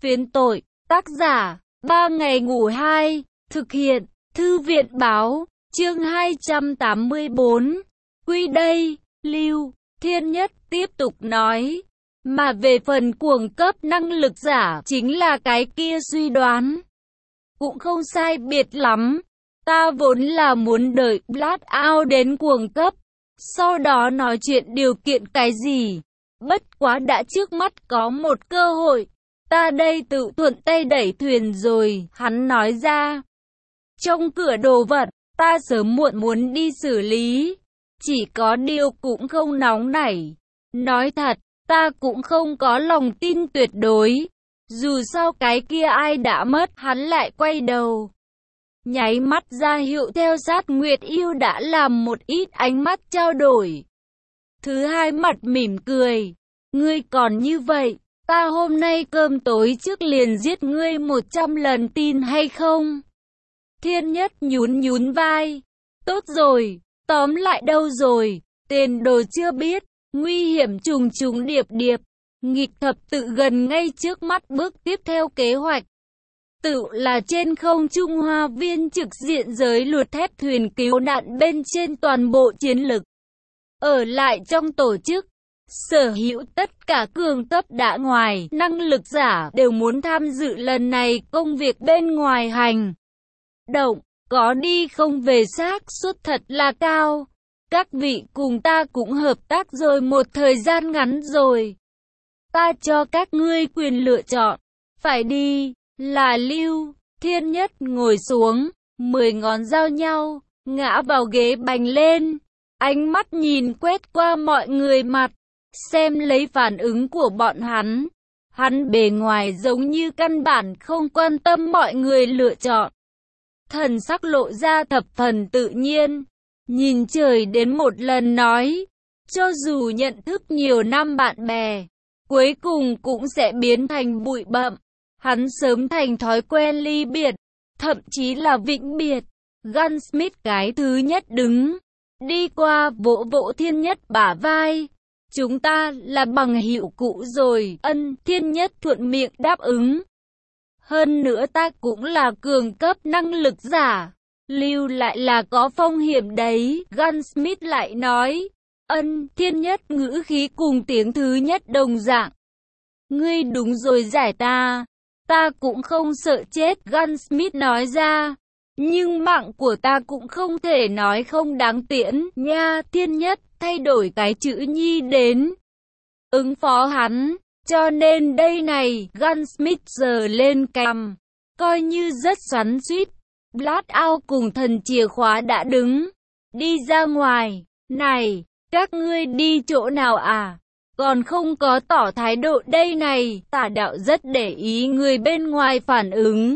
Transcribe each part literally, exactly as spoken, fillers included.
Phiến tội, tác giả, ba ngày ngủ hai, thực hiện, thư viện báo, chương hai trăm tám mươi bốn. Quy đây, Lưu, Thiên Nhất tiếp tục nói. Mà về phần cuồng cấp năng lực giả, chính là cái kia suy đoán. Cũng không sai biệt lắm. Ta vốn là muốn đợi Blackout đến cuồng cấp, sau đó nói chuyện điều kiện cái gì. Bất quá đã trước mắt có một cơ hội. Ta đây tự thuận tay đẩy thuyền rồi, hắn nói ra. Trong cửa đồ vật, ta sớm muộn muốn đi xử lý. Chỉ có điều cũng không nóng nảy. Nói thật, ta cũng không có lòng tin tuyệt đối. Dù sao cái kia ai đã mất, hắn lại quay đầu. Nháy mắt ra hiệu theo sát Nguyệt Yêu đã làm một ít ánh mắt trao đổi. Thứ hai mặt mỉm cười. Ngươi còn như vậy, ta hôm nay cơm tối trước liền giết ngươi một trăm lần, tin hay không? Thiên Nhất nhún nhún vai. Tốt rồi, tóm lại đâu rồi, tên đồ chưa biết, nguy hiểm trùng trùng điệp điệp, nghịch thập tự gần ngay trước mắt, bước tiếp theo kế hoạch. Tự là trên không Trung Hoa viên trực diện giới luật thép thuyền cứu nạn bên trên toàn bộ chiến lực. Ở lại trong tổ chức, sở hữu tất cả cường cấp đã ngoài, năng lực giả đều muốn tham dự lần này công việc bên ngoài hành động, có đi không về xác suất thật là cao. Các vị cùng ta cũng hợp tác rồi một thời gian ngắn rồi. Ta cho các ngươi quyền lựa chọn, phải đi, là Lưu. Thiên Nhất ngồi xuống, mười ngón giao nhau, ngã vào ghế bành lên, ánh mắt nhìn quét qua mọi người mặt, xem lấy phản ứng của bọn hắn. Hắn bề ngoài giống như căn bản không quan tâm mọi người lựa chọn. Thần sắc lộ ra thập phần tự nhiên, nhìn trời đến một lần nói, cho dù nhận thức nhiều năm bạn bè, cuối cùng cũng sẽ biến thành bụi bặm. Hắn sớm thành thói quen ly biệt, thậm chí là vĩnh biệt. Gunsmith cái thứ nhất đứng, đi qua vỗ vỗ Thiên Nhất bả vai. Chúng ta là bằng hữu cũ rồi. Ân, Thiên Nhất thuận miệng đáp ứng. Hơn nữa ta cũng là cường cấp năng lực giả. Lưu lại là có phong hiểm đấy. Gunsmith lại nói. Ân, Thiên Nhất ngữ khí cùng tiếng thứ nhất đồng dạng. Ngươi đúng rồi, giải ta. Ta cũng không sợ chết, Gunsmith nói ra. Nhưng mạng của ta cũng không thể nói không đáng tiễn nha. Thiên Nhất thay đổi cái chữ nhi đến ứng phó hắn. Cho nên đây này, Gunsmith giơ lên cằm, coi như rất xoắn xuýt. Blackout cùng thần chìa khóa đã đứng, đi ra ngoài. Này, các ngươi đi chỗ nào à? Còn không có tỏ thái độ đây này. Tả đạo rất để ý người bên ngoài phản ứng.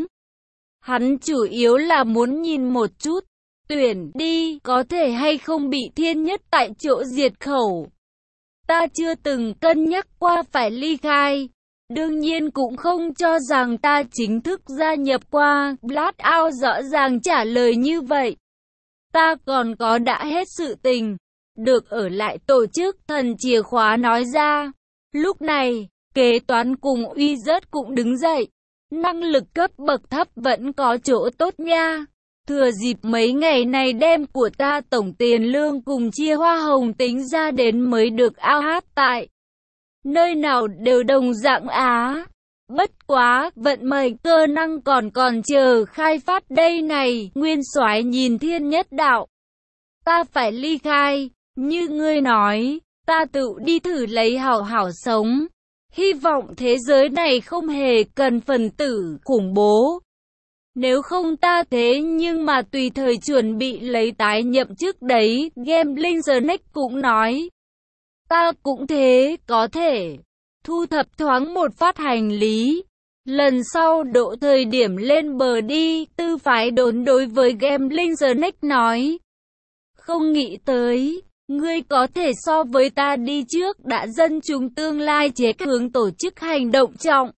Hắn chủ yếu là muốn nhìn một chút, tuyển đi có thể hay không bị Thiên Nhất tại chỗ diệt khẩu. Ta chưa từng cân nhắc qua phải ly khai. Đương nhiên cũng không cho rằng ta chính thức gia nhập qua. Blackout rõ ràng trả lời như vậy. Ta còn có đã hết sự tình. Được ở lại tổ chức, thần chìa khóa nói ra. Lúc này, kế toán cùng uy rớt cũng đứng dậy. Năng lực cấp bậc thấp vẫn có chỗ tốt nha. Thừa dịp mấy ngày này đem của ta tổng tiền lương cùng chia hoa hồng tính ra đến mới được ao hát tại. Nơi nào đều đồng dạng á. Bất quá, vận mệnh cơ năng còn còn chờ khai phát đây này. Nguyên soái nhìn Thiên Nhất đạo. Ta phải ly khai, như ngươi nói, ta tự đi thử lấy hảo hảo sống. Hy vọng thế giới này không hề cần phần tử khủng bố. Nếu không ta thế nhưng mà tùy thời chuẩn bị lấy tái nhậm chức đấy. Gambling Snake cũng nói. Ta cũng thế, có thể thu thập thoáng một phát hành lý. Lần sau độ thời điểm lên bờ đi. Tư phái đốn đối với Gambling Snake nói. Không nghĩ tới, ngươi có thể so với ta đi trước, đã dân chúng tương lai chế hướng tổ chức hành động trọng.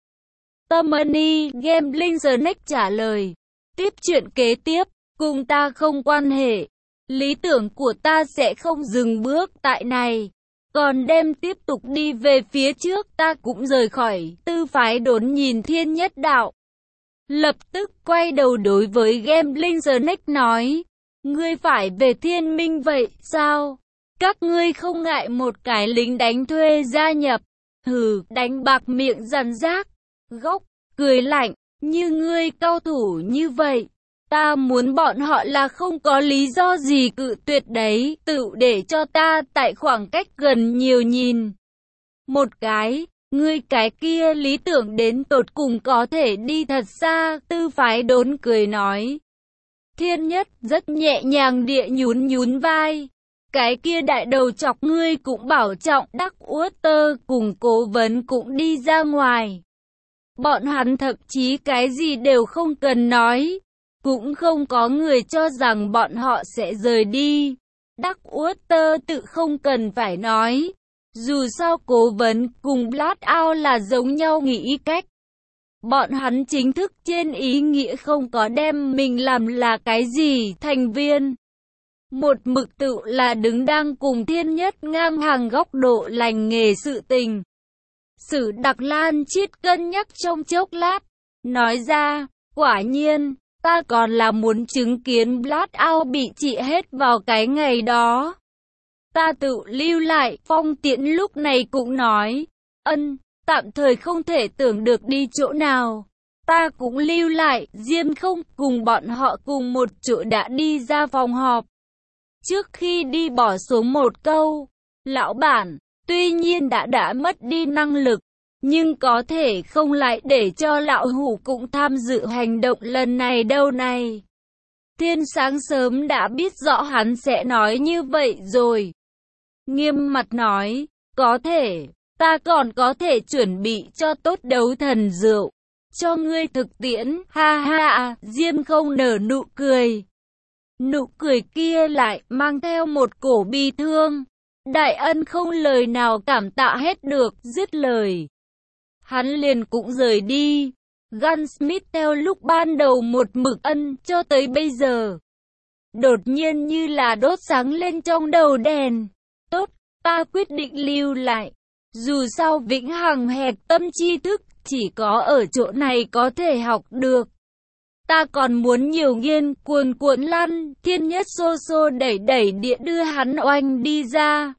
Tommy, Gambling Snake trả lời. Tiếp chuyện kế tiếp, cùng ta không quan hệ. Lý tưởng của ta sẽ không dừng bước tại này. Còn đêm tiếp tục đi về phía trước, ta cũng rời khỏi tư phái đốn nhìn Thiên Nhất Đạo. Lập tức quay đầu đối với Gambling Snake nói, ngươi phải về Thiên Minh vậy sao? Các ngươi không ngại một cái lính đánh thuê gia nhập? Hừ, đánh bạc miệng rắn rác, góc, cười lạnh, như ngươi cao thủ như vậy. Ta muốn bọn họ là không có lý do gì cự tuyệt đấy, tự để cho ta tại khoảng cách gần nhiều nhìn. Một cái, ngươi cái kia lý tưởng đến tột cùng có thể đi thật xa, tư phái đốn cười nói. Thiên Nhất rất nhẹ nhàng địa nhún nhún vai. Cái kia đại đầu chọc ngươi cũng bảo trọng, Đắc Uất Tơ cùng cố vấn cũng đi ra ngoài. Bọn hắn thậm chí cái gì đều không cần nói. Cũng không có người cho rằng bọn họ sẽ rời đi. Đắc Uất Tơ tự không cần phải nói. Dù sao cố vấn cùng Blackout là giống nhau nghĩ cách. Bọn hắn chính thức trên ý nghĩa không có đem mình làm là cái gì thành viên. Một mực tự là đứng đang cùng Thiên Nhất ngang hàng góc độ lành nghề sự tình. Sử Đặc Lan Chiết cân nhắc trong chốc lát. Nói ra, quả nhiên, ta còn là muốn chứng kiến Blackout bị trị hết vào cái ngày đó. Ta tự lưu lại, Phong Tiễn lúc này cũng nói, ân, tạm thời không thể tưởng được đi chỗ nào. Ta cũng lưu lại, Diêm không cùng bọn họ cùng một chỗ đã đi ra phòng họp. Trước khi đi bỏ xuống một câu, lão bản, tuy nhiên đã đã mất đi năng lực, nhưng có thể không lại để cho lão hủ cũng tham dự hành động lần này đâu này. Thiên sáng sớm đã biết rõ hắn sẽ nói như vậy rồi. Nghiêm mặt nói, có thể, ta còn có thể chuẩn bị cho tốt đấu thần rượu. Cho ngươi thực tiễn, ha ha, Diêm không nở nụ cười. Nụ cười kia lại mang theo một cổ bi thương. Đại ân không lời nào cảm tạ hết được, dứt lời. Hắn liền cũng rời đi. Gunsmith theo lúc ban đầu một mực ân cho tới bây giờ. Đột nhiên như là đốt sáng lên trong đầu đèn. Tốt, ta quyết định lưu lại. Dù sao vĩnh hằng hẹp tâm tri thức chỉ có ở chỗ này có thể học được. Ta còn muốn nhiều nghiên cuồn cuộn lăn, Thiên Nhất xô xô đẩy đẩy địa đưa hắn oanh đi ra.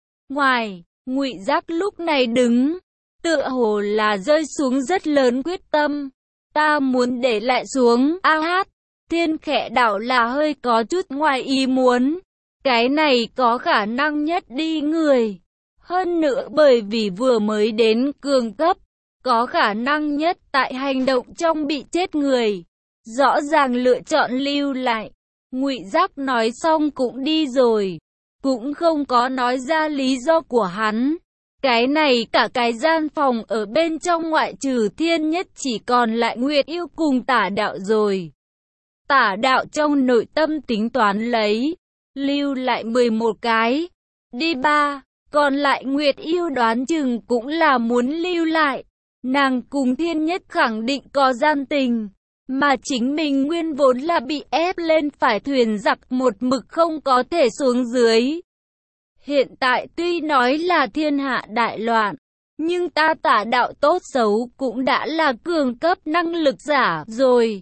Ngoài, Ngụy Giác lúc này đứng, tựa hồ là rơi xuống rất lớn quyết tâm. Ta muốn để lại xuống, a hát, Thiên Khẽ Đảo là hơi có chút ngoài ý muốn. Cái này có khả năng nhất đi người. Hơn nữa bởi vì vừa mới đến cường cấp, có khả năng nhất tại hành động trong bị chết người. Rõ ràng lựa chọn lưu lại. Ngụy Giác nói xong cũng đi rồi. Cũng không có nói ra lý do của hắn. Cái này cả cái gian phòng ở bên trong ngoại trừ Thiên Nhất chỉ còn lại Nguyệt Yêu cùng Tả Đạo rồi. Tả Đạo trong nội tâm tính toán lấy. Lưu lại mười một cái. Đi ba. Còn lại Nguyệt Yêu đoán chừng cũng là muốn lưu lại. Nàng cùng Thiên Nhất khẳng định có gian tình. Mà chính mình nguyên vốn là bị ép lên phải thuyền giặc một mực không có thể xuống dưới. Hiện tại tuy nói là thiên hạ đại loạn, nhưng ta Tả Đạo tốt xấu cũng đã là cường cấp năng lực giả rồi.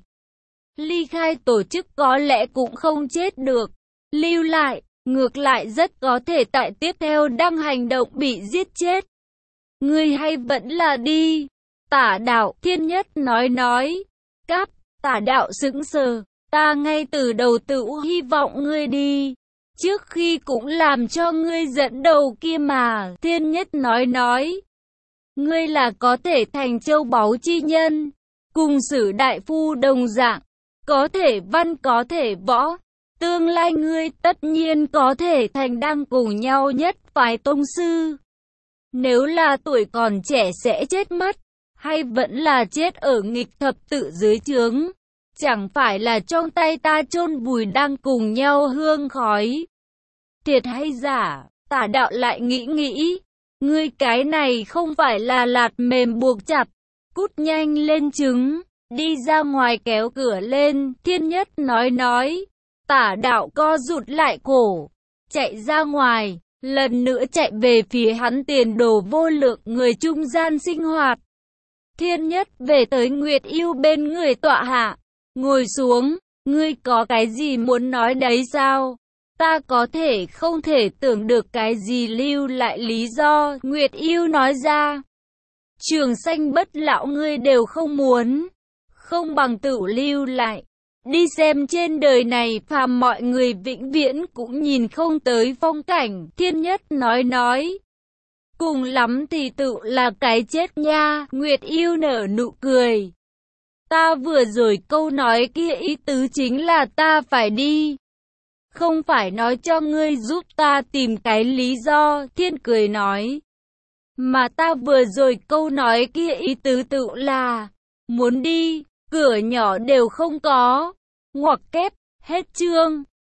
Ly khai tổ chức có lẽ cũng không chết được. Lưu lại, ngược lại rất có thể tại tiếp theo đang hành động bị giết chết. Ngươi hay vẫn là đi. Tả Đạo, Thiên Nhất nói nói. Cáp, Tả Đạo sững sờ. Ta ngay từ đầu tự hy vọng ngươi đi. Trước khi cũng làm cho ngươi dẫn đầu kia mà. Thiên Nhất nói nói. Ngươi là có thể thành châu báu chi nhân. Cùng Sử đại phu đồng dạng. Có thể văn có thể võ. Tương lai ngươi tất nhiên có thể thành đang cùng nhau nhất phái tông sư. Nếu là tuổi còn trẻ sẽ chết mất, hay vẫn là chết ở nghịch thập tự dưới trướng, chẳng phải là trong tay ta chôn vùi đang cùng nhau hương khói. Thiệt hay giả, Tả Đạo lại nghĩ nghĩ, ngươi cái này không phải là lạt mềm buộc chặt, cút nhanh lên trứng, đi ra ngoài kéo cửa lên, Thiên Nhất nói nói. Tả Đạo co rụt lại cổ, chạy ra ngoài, lần nữa chạy về phía hắn, tiền đồ vô lượng, người trung gian sinh hoạt. Thiên Nhất về tới Nguyệt Yêu bên người tọa hạ, ngồi xuống, ngươi có cái gì muốn nói đấy sao? Ta có thể không thể tưởng được cái gì lưu lại lý do, Nguyệt Yêu nói ra. Trường Sanh Bất Lão ngươi đều không muốn, không bằng tự lưu lại. Đi xem trên đời này phàm mọi người vĩnh viễn cũng nhìn không tới phong cảnh, Thiên Nhất nói nói. Cùng lắm thì tự là cái chết nha, Nguyệt Yêu nở nụ cười. Ta vừa rồi câu nói kia ý tứ chính là ta phải đi. Không phải nói cho ngươi giúp ta tìm cái lý do, Thiên cười nói. Mà ta vừa rồi câu nói kia ý tứ tự là, muốn đi, cửa nhỏ đều không có. Ngoặc kép, hết chương.